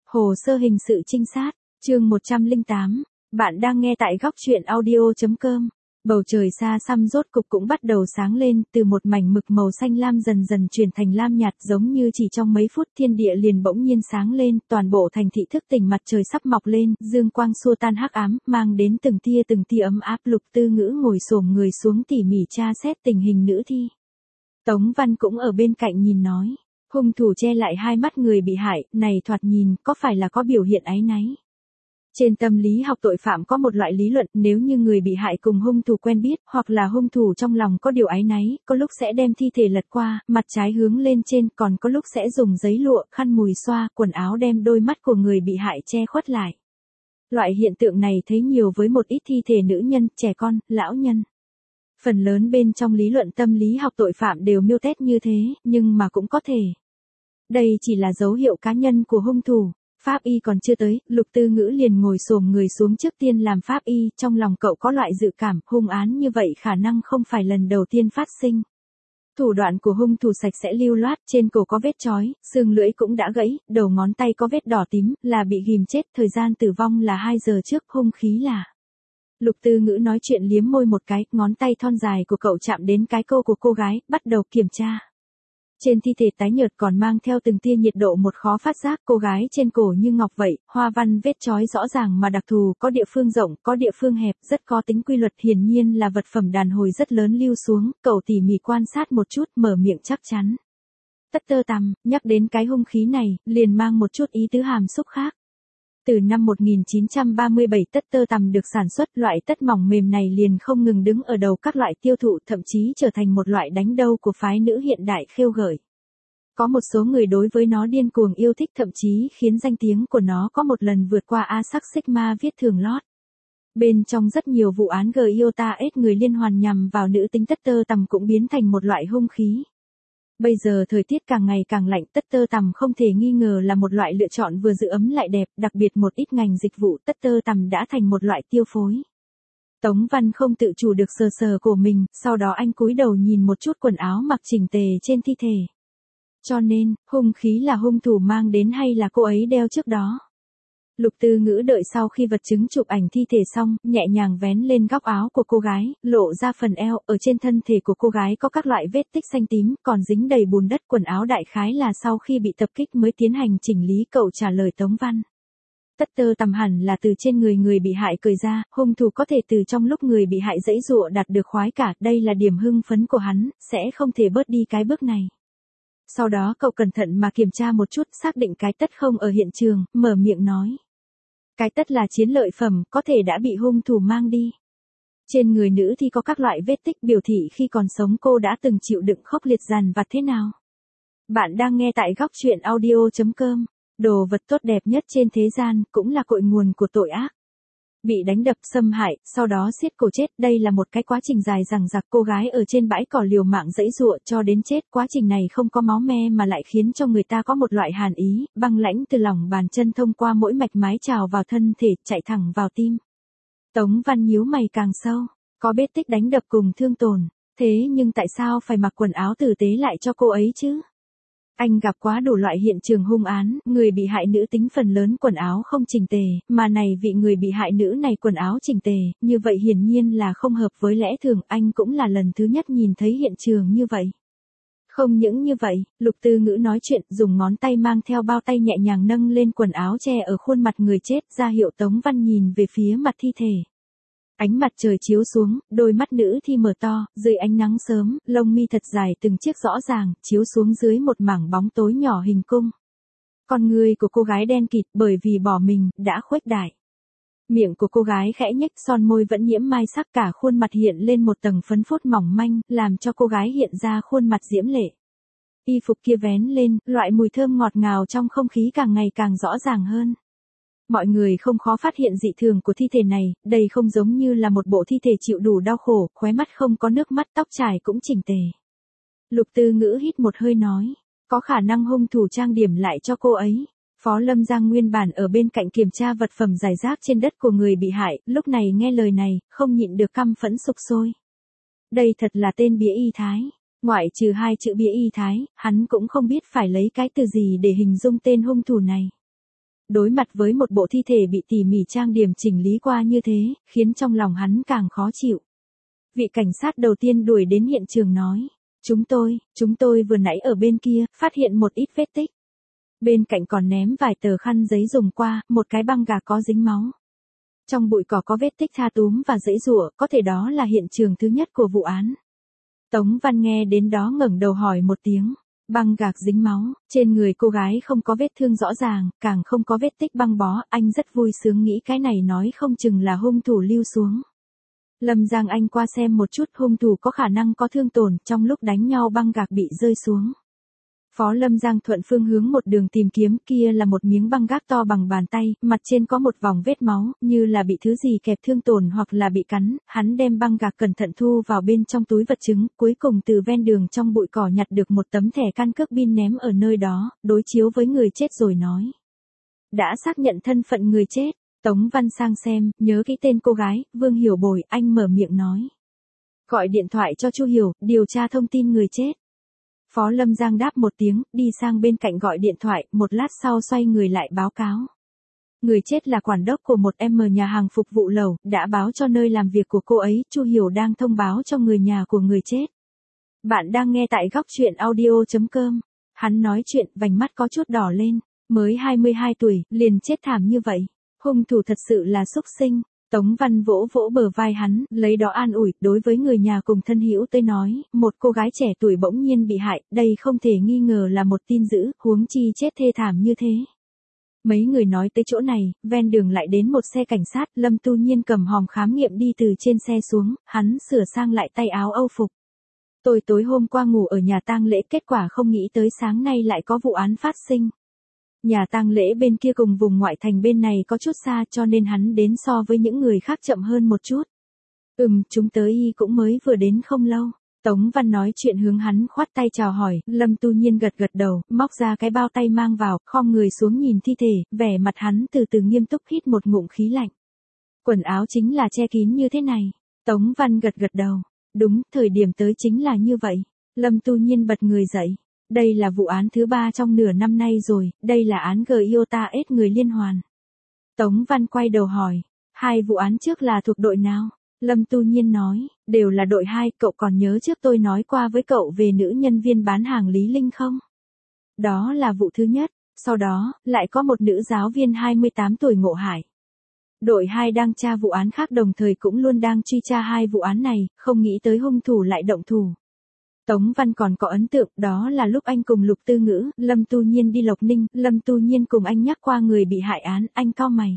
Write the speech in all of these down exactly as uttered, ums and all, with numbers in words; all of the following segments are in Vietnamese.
Hồ sơ hình sự trinh sát, chương một trăm lẻ tám, bạn đang nghe tại góc truyện audio.com. Bầu trời xa xăm rốt cục cũng bắt đầu sáng lên, từ một mảnh mực màu xanh lam dần dần chuyển thành lam nhạt, giống như chỉ trong mấy phút thiên địa liền bỗng nhiên sáng lên, toàn bộ thành thị thức tỉnh, mặt trời sắp mọc lên, dương quang xua tan hắc ám, mang đến từng tia từng tia ấm áp. Lục Tư Ngữ ngồi xổm người xuống tỉ mỉ tra xét tình hình nữ thi. Tống Văn cũng ở bên cạnh nhìn nói. Hung thủ che lại hai mắt người bị hại, này thoạt nhìn, có phải là có biểu hiện áy náy? Trên tâm lý học tội phạm có một loại lý luận, nếu như người bị hại cùng hung thủ quen biết, hoặc là hung thủ trong lòng có điều áy náy, có lúc sẽ đem thi thể lật qua, mặt trái hướng lên trên, còn có lúc sẽ dùng giấy lụa, khăn mùi xoa, quần áo đem đôi mắt của người bị hại che khuất lại. Loại hiện tượng này thấy nhiều với một ít thi thể nữ nhân, trẻ con, lão nhân. Phần lớn bên trong lý luận tâm lý học tội phạm đều miêu tét như thế, nhưng mà cũng có thể. Đây chỉ là dấu hiệu cá nhân của hung thủ. Pháp y còn chưa tới, Lục Tư Ngữ liền ngồi xổm người xuống trước tiên làm pháp y, trong lòng cậu có loại dự cảm, hung án như vậy khả năng không phải lần đầu tiên phát sinh. Thủ đoạn của hung thủ sạch sẽ lưu loát, trên cổ có vết chói, xương lưỡi cũng đã gãy, đầu ngón tay có vết đỏ tím, là bị ghim chết, thời gian tử vong là hai giờ trước, hung khí là... Lục Tư Ngữ nói chuyện liếm môi một cái, ngón tay thon dài của cậu chạm đến cái cô của cô gái, bắt đầu kiểm tra. Trên thi thể tái nhợt còn mang theo từng tia nhiệt độ một khó phát giác, cô gái trên cổ như ngọc vậy, hoa văn vết chói rõ ràng mà đặc thù, có địa phương rộng, có địa phương hẹp, rất có tính quy luật, hiển nhiên là vật phẩm đàn hồi rất lớn lưu xuống, cậu tỉ mỉ quan sát một chút, mở miệng chắc chắn. Tất Tơ Tằm, nhắc đến cái hung khí này, liền mang một chút ý tứ hàm xúc khác. Từ năm một nghìn chín trăm ba mươi bảy tất tơ tằm được sản xuất, loại tất mỏng mềm này liền không ngừng đứng ở đầu các loại tiêu thụ, thậm chí trở thành một loại đánh đâu của phái nữ hiện đại khêu gợi. Có một số người đối với nó điên cuồng yêu thích, thậm chí khiến danh tiếng của nó có một lần vượt qua Asac Sigma viết thường lót. Bên trong rất nhiều vụ án Giota ết người liên hoàn nhằm vào nữ tính, tất tơ tằm cũng biến thành một loại hung khí. Bây giờ thời tiết càng ngày càng lạnh, tất tơ tằm không thể nghi ngờ là một loại lựa chọn vừa giữ ấm lại đẹp, đặc biệt một ít ngành dịch vụ, tất tơ tằm đã thành một loại tiêu phối. Tống Văn không tự chủ được sờ sờ cổ mình, sau đó anh cúi đầu nhìn một chút quần áo mặc chỉnh tề trên thi thể. Cho nên, hung khí là hung thủ mang đến hay là cô ấy đeo trước đó? Lục Tư Ngữ đợi sau khi vật chứng chụp ảnh thi thể xong, nhẹ nhàng vén lên góc áo của cô gái, lộ ra phần eo, ở trên thân thể của cô gái có các loại vết tích xanh tím, còn dính đầy bùn đất, quần áo đại khái là sau khi bị tập kích mới tiến hành chỉnh lý. Cậu trả lời Tống Văn. Tất tơ tằm hẳn là từ trên người người bị hại cởi ra, hung thủ có thể từ trong lúc người bị hại giãy giụa đạt được khoái cả, đây là điểm hưng phấn của hắn, sẽ không thể bớt đi cái bước này. Sau đó cậu cẩn thận mà kiểm tra một chút, xác định cái tất không ở hiện trường, mở miệng nói. Cái tất là chiến lợi phẩm, có thể đã bị hung thủ mang đi. Trên người nữ thì có các loại vết tích biểu thị khi còn sống cô đã từng chịu đựng khốc liệt dằn vặt thế nào. Bạn đang nghe tại góc truyện audio.com. Đồ vật tốt đẹp nhất trên thế gian, cũng là cội nguồn của tội ác. Bị đánh đập, xâm hại, sau đó siết cổ chết, đây là một cái quá trình dài dằng dặc. Cô gái ở trên bãi cỏ liều mạng giãy giụa cho đến chết, quá trình này không có máu me mà lại khiến cho người ta có một loại hàn ý, băng lãnh từ lòng bàn chân thông qua mỗi mạch mái trào vào thân thể, chạy thẳng vào tim. Tống Văn nhíu mày càng sâu, có vết tích đánh đập cùng thương tổn, thế nhưng tại sao phải mặc quần áo tử tế lại cho cô ấy chứ? Anh gặp quá đủ loại hiện trường hung án, người bị hại nữ tính phần lớn quần áo không chỉnh tề, mà này vị người bị hại nữ này quần áo chỉnh tề, như vậy hiển nhiên là không hợp với lẽ thường, anh cũng là lần thứ nhất nhìn thấy hiện trường như vậy. Không những như vậy, Lục Tư Ngữ nói chuyện, dùng ngón tay mang theo bao tay nhẹ nhàng nâng lên quần áo che ở khuôn mặt người chết, ra hiệu Tống Văn nhìn về phía mặt thi thể. Ánh mặt trời chiếu xuống, đôi mắt nữ thi mở to, dưới ánh nắng sớm, lông mi thật dài từng chiếc rõ ràng, chiếu xuống dưới một mảng bóng tối nhỏ hình cung. Con người của cô gái đen kịt bởi vì bỏ mình, đã khuếch đại. Miệng của cô gái khẽ nhếch, son môi vẫn nhiễm mai sắc, cả khuôn mặt hiện lên một tầng phấn phốt mỏng manh, làm cho cô gái hiện ra khuôn mặt diễm lệ. Y phục kia vén lên, loại mùi thơm ngọt ngào trong không khí càng ngày càng rõ ràng hơn. Mọi người không khó phát hiện dị thường của thi thể này, đây không giống như là một bộ thi thể chịu đủ đau khổ, khóe mắt không có nước mắt, tóc trải cũng chỉnh tề. Lục Tư Ngữ hít một hơi nói, có khả năng hung thủ trang điểm lại cho cô ấy. Phó Lâm Giang nguyên bản ở bên cạnh kiểm tra vật phẩm rải rác trên đất của người bị hại, lúc này nghe lời này, không nhịn được căm phẫn sục sôi. Đây thật là tên bía y thái. Ngoại trừ hai chữ bía y thái, hắn cũng không biết phải lấy cái từ gì để hình dung tên hung thủ này. Đối mặt với một bộ thi thể bị tỉ mỉ trang điểm chỉnh lý qua như thế, khiến trong lòng hắn càng khó chịu. Vị cảnh sát đầu tiên đuổi đến hiện trường nói. Chúng tôi, chúng tôi vừa nãy ở bên kia, phát hiện một ít vết tích. Bên cạnh còn ném vài tờ khăn giấy dùng qua, một cái băng gạc có dính máu. Trong bụi cỏ có vết tích tha túm và giãy giụa, có thể đó là hiện trường thứ nhất của vụ án. Tống Văn nghe đến đó ngẩng đầu hỏi một tiếng. Băng gạc dính máu, trên người cô gái không có vết thương rõ ràng, càng không có vết tích băng bó, anh rất vui sướng nghĩ cái này nói không chừng là hung thủ lưu xuống. Lâm Giang Anh qua xem một chút, hung thủ có khả năng có thương tổn, trong lúc đánh nhau băng gạc bị rơi xuống. Phó Lâm Giang thuận phương hướng một đường tìm kiếm, kia là một miếng băng gác to bằng bàn tay, mặt trên có một vòng vết máu, như là bị thứ gì kẹp thương tổn hoặc là bị cắn, hắn đem băng gạc cẩn thận thu vào bên trong túi vật chứng, cuối cùng từ ven đường trong bụi cỏ nhặt được một tấm thẻ căn cước pin ném ở nơi đó, đối chiếu với người chết rồi nói. Đã xác nhận thân phận người chết, Tống Văn sang xem, nhớ kỹ tên cô gái, Vương Hiểu Bồi, anh mở miệng nói. Gọi điện thoại cho Chu Hiểu, điều tra thông tin người chết. Phó Lâm Giang đáp một tiếng, đi sang bên cạnh gọi điện thoại, một lát sau xoay người lại báo cáo. Người chết là quản đốc của một em nhà hàng phục vụ lẩu, đã báo cho nơi làm việc của cô ấy, Chu Hiểu đang thông báo cho người nhà của người chết. Bạn đang nghe tại góc truyện audio chấm com. Hắn nói chuyện, vành mắt có chút đỏ lên, mới hai mươi hai tuổi, liền chết thảm như vậy. Hung thủ thật sự là xúc sinh. Tống Văn vỗ vỗ bờ vai hắn, lấy đó an ủi, đối với người nhà cùng thân hữu tới nói, một cô gái trẻ tuổi bỗng nhiên bị hại, đây không thể nghi ngờ là một tin dữ, huống chi chết thê thảm như thế. Mấy người nói tới chỗ này, ven đường lại đến một xe cảnh sát, Lâm Tu Nhiên cầm hòm khám nghiệm đi từ trên xe xuống, hắn sửa sang lại tay áo âu phục. Tôi tối hôm qua ngủ ở nhà tang lễ, kết quả không nghĩ tới sáng nay lại có vụ án phát sinh. Nhà tang lễ bên kia cùng vùng ngoại thành bên này có chút xa cho nên hắn đến so với những người khác chậm hơn một chút. Ừm, chúng tới y cũng mới vừa đến không lâu. Tống Văn nói chuyện hướng hắn khoát tay chào hỏi, Lâm Tu Nhiên gật gật đầu, móc ra cái bao tay mang vào, khom người xuống nhìn thi thể, vẻ mặt hắn từ từ nghiêm túc hít một ngụm khí lạnh. Quần áo chính là che kín như thế này. Tống Văn gật gật đầu. Đúng, thời điểm tới chính là như vậy. Lâm Tu Nhiên bật người dậy. Đây là vụ án thứ ba trong nửa năm nay rồi, đây là án Giota S người liên hoàn. Tống Văn quay đầu hỏi, hai vụ án trước là thuộc đội nào? Lâm Tu Nhiên nói, đều là đội hai, cậu còn nhớ trước tôi nói qua với cậu về nữ nhân viên bán hàng Lý Linh không? Đó là vụ thứ nhất, sau đó, lại có một nữ giáo viên hai mươi tám tuổi ngộ hại. Đội hai đang tra vụ án khác đồng thời cũng luôn đang truy tra hai vụ án này, không nghĩ tới hung thủ lại động thủ. Tống Văn còn có ấn tượng, đó là lúc anh cùng Lục Tư Ngữ, Lâm Tu Nhiên đi Lộc Ninh, Lâm Tu Nhiên cùng anh nhắc qua người bị hại án, anh cau mày.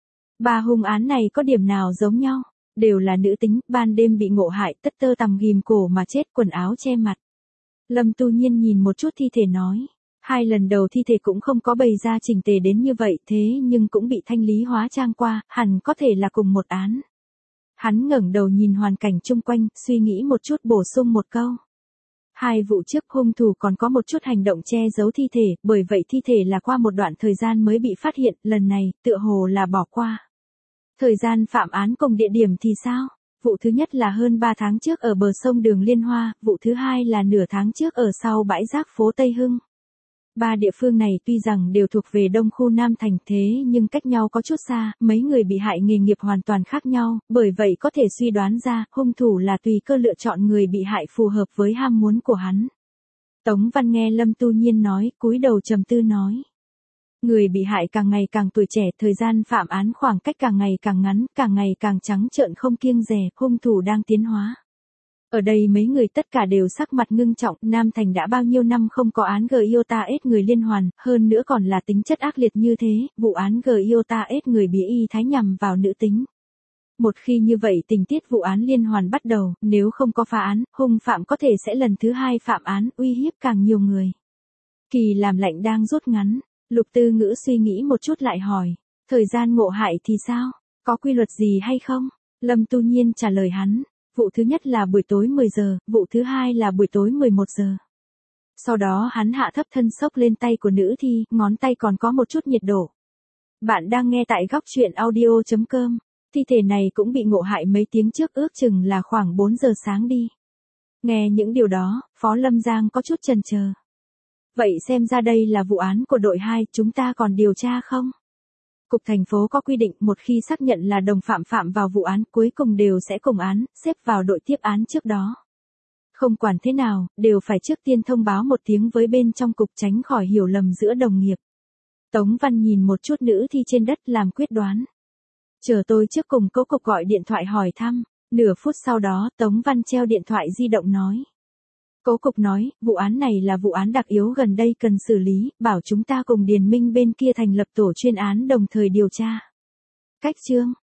Ba hung án này có điểm nào giống nhau? Đều là nữ tính, ban đêm bị ngộ hại, tất tơ tằm ghim cổ mà chết, quần áo che mặt. Lâm Tu Nhiên nhìn một chút thi thể nói. Hai lần đầu thi thể cũng không có bày ra chỉnh tề đến như vậy, thế nhưng cũng bị thanh lý hóa trang qua, hẳn có thể là cùng một án. Hắn ngẩng đầu nhìn hoàn cảnh chung quanh, suy nghĩ một chút bổ sung một câu. Hai vụ trước hung thủ còn có một chút hành động che giấu thi thể, bởi vậy thi thể là qua một đoạn thời gian mới bị phát hiện, lần này, tựa hồ là bỏ qua. Thời gian phạm án cùng địa điểm thì sao? Vụ thứ nhất là hơn ba tháng trước ở bờ sông đường Liên Hoa, vụ thứ hai là nửa tháng trước ở sau bãi rác phố Tây Hưng. Ba địa phương này tuy rằng đều thuộc về đông khu Nam Thành thế nhưng cách nhau có chút xa, mấy người bị hại nghề nghiệp hoàn toàn khác nhau, bởi vậy có thể suy đoán ra, hung thủ là tùy cơ lựa chọn người bị hại phù hợp với ham muốn của hắn. Tống Văn nghe Lâm Tu Nhiên nói, cúi đầu trầm tư nói. Người bị hại càng ngày càng tuổi trẻ, thời gian phạm án khoảng cách càng ngày càng ngắn, càng ngày càng trắng trợn không kiêng dè, hung thủ đang tiến hóa. Ở đây mấy người tất cả đều sắc mặt ngưng trọng, Nam Thành đã bao nhiêu năm không có án Giota S người liên hoàn, hơn nữa còn là tính chất ác liệt như thế, vụ án Giota S người bị y thái nhằm vào nữ tính. Một khi như vậy tình tiết vụ án liên hoàn bắt đầu, nếu không có phá án, hung phạm có thể sẽ lần thứ hai phạm án, uy hiếp càng nhiều người. Kỳ làm lạnh đang rút ngắn, Lục Tư Ngữ suy nghĩ một chút lại hỏi, thời gian ngộ hại thì sao, có quy luật gì hay không? Lâm Tu Nhiên trả lời hắn. Vụ thứ nhất là buổi tối mười giờ, vụ thứ hai là buổi tối mười một giờ. Sau đó hắn hạ thấp thân xốc lên tay của nữ thi, ngón tay còn có một chút nhiệt độ. Bạn đang nghe tại góc truyện audio chấm com. Thi thể này cũng bị ngộ hại mấy tiếng trước, ước chừng là khoảng bốn giờ sáng đi. Nghe những điều đó, Phó Lâm Giang có chút chần chờ. Vậy xem ra đây là vụ án của đội hai, chúng ta còn điều tra không? Cục thành phố có quy định một khi xác nhận là đồng phạm phạm vào vụ án cuối cùng đều sẽ cùng án, xếp vào đội tiếp án trước đó. Không quản thế nào, đều phải trước tiên thông báo một tiếng với bên trong cục tránh khỏi hiểu lầm giữa đồng nghiệp. Tống Văn nhìn một chút nữ thi trên đất làm quyết đoán. Chờ tôi trước cùng cố cục gọi điện thoại hỏi thăm. Nửa phút sau đó Tống Văn treo điện thoại di động nói. Cố cục nói, vụ án này là vụ án đặc yếu gần đây cần xử lý, bảo chúng ta cùng Điền Minh bên kia thành lập tổ chuyên án đồng thời điều tra. Cách chương.